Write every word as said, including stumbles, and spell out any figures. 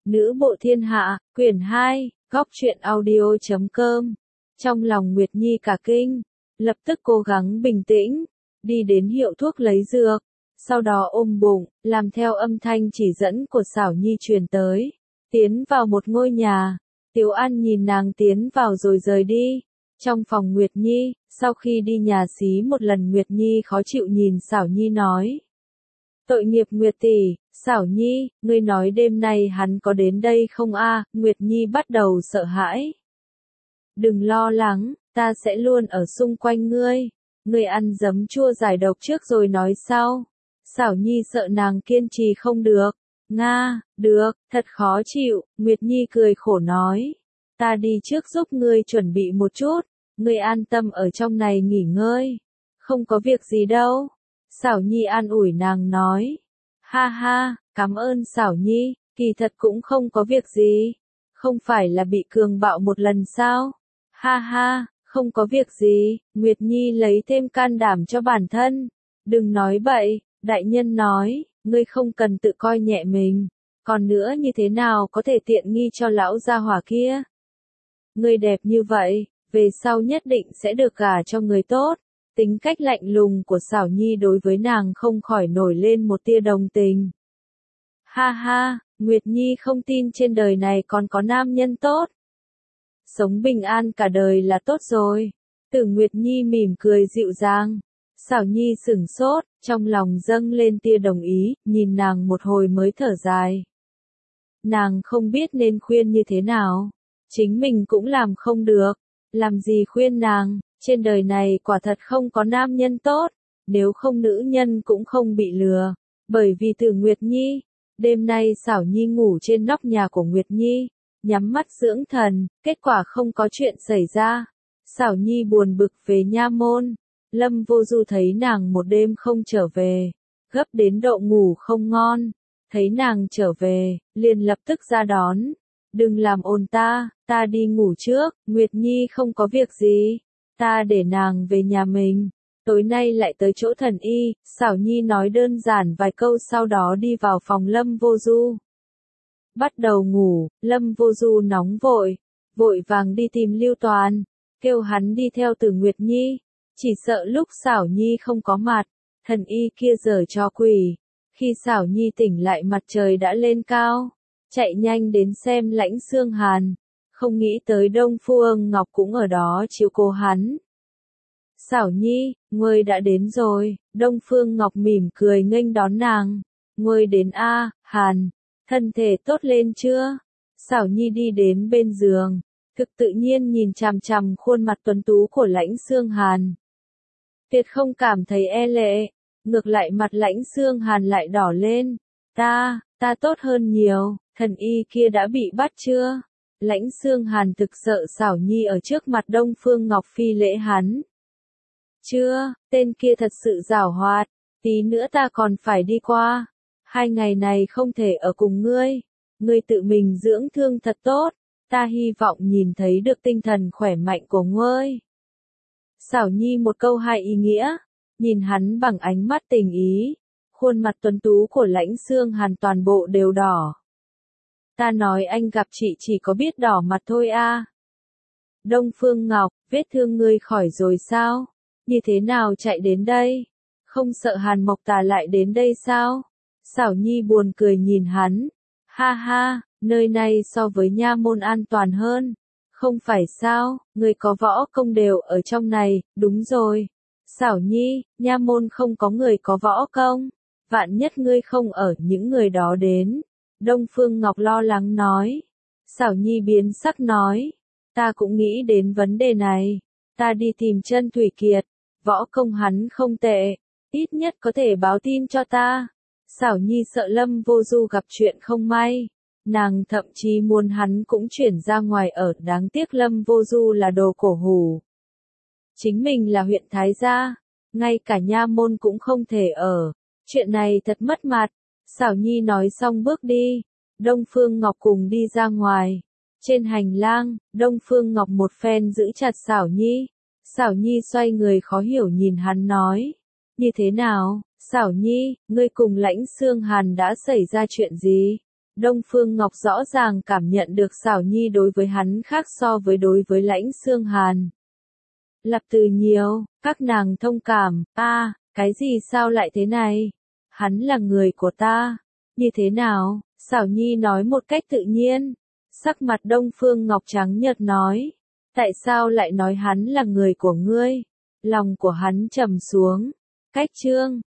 Nữ bộ thiên hạ, quyển hai, góc truyện audio chấm com. Trong lòng Nguyệt Nhi cả kinh, lập tức cố gắng bình tĩnh, đi đến hiệu thuốc lấy dược, sau đó ôm bụng, làm theo âm thanh chỉ dẫn của Xảo Nhi truyền tới, tiến vào một ngôi nhà. Tiếu An nhìn nàng tiến vào rồi rời đi. Trong phòng Nguyệt Nhi, sau khi đi nhà xí một lần Nguyệt Nhi khó chịu nhìn Xảo Nhi nói. Tội nghiệp Nguyệt tỷ, Xảo Nhi, ngươi nói đêm nay hắn có đến đây không a? Nguyệt Nhi bắt đầu sợ hãi. Đừng lo lắng, ta sẽ luôn ở xung quanh ngươi. Ngươi ăn giấm chua giải độc trước rồi nói sau. Xảo Nhi sợ nàng kiên trì không được. Nga, được, thật khó chịu, Nguyệt Nhi cười khổ nói. Ta đi trước giúp ngươi chuẩn bị một chút, ngươi an tâm ở trong này nghỉ ngơi. Không có việc gì đâu. Xảo Nhi an ủi nàng nói. Ha ha, cảm ơn Xảo Nhi, kỳ thật cũng không có việc gì. Không phải là bị cường bạo một lần sao? Ha ha, không có việc gì, Nguyệt Nhi lấy thêm can đảm cho bản thân. Đừng nói bậy, đại nhân nói, ngươi không cần tự coi nhẹ mình. Còn nữa như thế nào có thể tiện nghi cho lão gia hỏa kia? Ngươi đẹp như vậy, về sau nhất định sẽ được gả cho người tốt. Tính cách lạnh lùng của Xảo Nhi đối với nàng không khỏi nổi lên một tia đồng tình. Ha ha, Nguyệt Nhi không tin trên đời này còn có nam nhân tốt. Sống bình an cả đời là tốt rồi. Tử Nguyệt Nhi mỉm cười dịu dàng. Xảo Nhi sửng sốt, trong lòng dâng lên tia đồng ý, nhìn nàng một hồi mới thở dài. Nàng không biết nên khuyên như thế nào. Chính mình cũng làm không được. Làm gì khuyên nàng, trên đời này quả thật không có nam nhân tốt. Nếu không nữ nhân cũng không bị lừa. Bởi vì Tử Nguyệt Nhi, đêm nay Xảo Nhi ngủ trên nóc nhà của Nguyệt Nhi, nhắm mắt dưỡng thần, kết quả không có chuyện xảy ra. Xảo Nhi buồn bực về nha môn. Lâm Vô Du thấy nàng một đêm không trở về, gấp đến độ ngủ không ngon. Thấy nàng trở về, liền lập tức ra đón. Đừng làm ồn ta, ta đi ngủ trước, Nguyệt Nhi không có việc gì. Ta để nàng về nhà mình. Tối nay lại tới chỗ thần y, Xảo Nhi nói đơn giản vài câu sau đó đi vào phòng Lâm Vô Du. Bắt đầu ngủ, Lâm Vô Du nóng vội, vội vàng đi tìm Lưu Toàn, kêu hắn đi theo Tử Nguyệt Nhi, chỉ sợ lúc Xảo Nhi không có mặt, thần y kia giở trò quỷ. Khi Xảo Nhi tỉnh lại mặt trời đã lên cao, chạy nhanh đến xem Lãnh Xương Hàn, không nghĩ tới Đông Phương Ngọc cũng ở đó chiếu cố hắn. Xảo Nhi, ngươi đã đến rồi, Đông Phương Ngọc mỉm cười nghênh đón nàng. Ngươi đến a, Hàn, thân thể tốt lên chưa? Xảo Nhi đi đến bên giường, thực tự nhiên nhìn chằm chằm khuôn mặt tuấn tú của Lãnh Xương Hàn. Tuyệt không cảm thấy e lệ, ngược lại mặt Lãnh Xương Hàn lại đỏ lên. Ta, ta tốt hơn nhiều, thần y kia đã bị bắt chưa? Lãnh Xương Hàn thực sợ Xảo Nhi ở trước mặt Đông Phương Ngọc phi lễ hắn. Chưa, tên kia thật sự giảo hoạt, tí nữa ta còn phải đi qua. Hai ngày này không thể ở cùng ngươi, ngươi tự mình dưỡng thương thật tốt, ta hy vọng nhìn thấy được tinh thần khỏe mạnh của ngươi. Xảo Nhi một câu hai ý nghĩa, nhìn hắn bằng ánh mắt tình ý, khuôn mặt tuấn tú của Lãnh Xương Hàn toàn bộ đều đỏ. Ta nói anh gặp chị chỉ có biết đỏ mặt thôi a. Đông Phương Ngọc, vết thương ngươi khỏi rồi sao? Như thế nào chạy đến đây? Không sợ Hàn Mộc Tà lại đến đây sao? Xảo Nhi buồn cười nhìn hắn. Ha ha, nơi này so với nha môn an toàn hơn. Không phải sao, người có võ công đều ở trong này, đúng rồi. Xảo Nhi, nha môn không có người có võ công. Vạn nhất ngươi không ở những người đó đến. Đông Phương Ngọc lo lắng nói. Xảo Nhi biến sắc nói. Ta cũng nghĩ đến vấn đề này. Ta đi tìm Chân Thủy Kiệt. Võ công hắn không tệ. Ít nhất có thể báo tin cho ta. Xảo Nhi sợ Lâm Vô Du gặp chuyện không may. Nàng thậm chí muốn hắn cũng chuyển ra ngoài ở, đáng tiếc Lâm Vô Du là đồ cổ hủ. Chính mình là huyện Thái Gia, ngay cả nha môn cũng không thể ở. Chuyện này thật mất mặt. Xảo Nhi nói xong bước đi. Đông Phương Ngọc cùng đi ra ngoài. Trên hành lang, Đông Phương Ngọc một phen giữ chặt Xảo Nhi. Xảo Nhi xoay người khó hiểu nhìn hắn nói. Như thế nào, Xảo Nhi, ngươi cùng Lãnh Xương Hàn đã xảy ra chuyện gì? Đông Phương Ngọc rõ ràng cảm nhận được Sảo Nhi đối với hắn khác so với đối với Lãnh Xương Hàn. Lặp từ nhiều, các nàng thông cảm, a à, cái gì sao lại thế này? Hắn là người của ta. Như thế nào? Sảo Nhi nói một cách tự nhiên. Sắc mặt Đông Phương Ngọc trắng nhợt nói. Tại sao lại nói hắn là người của ngươi? Lòng của hắn trầm xuống. Cách chương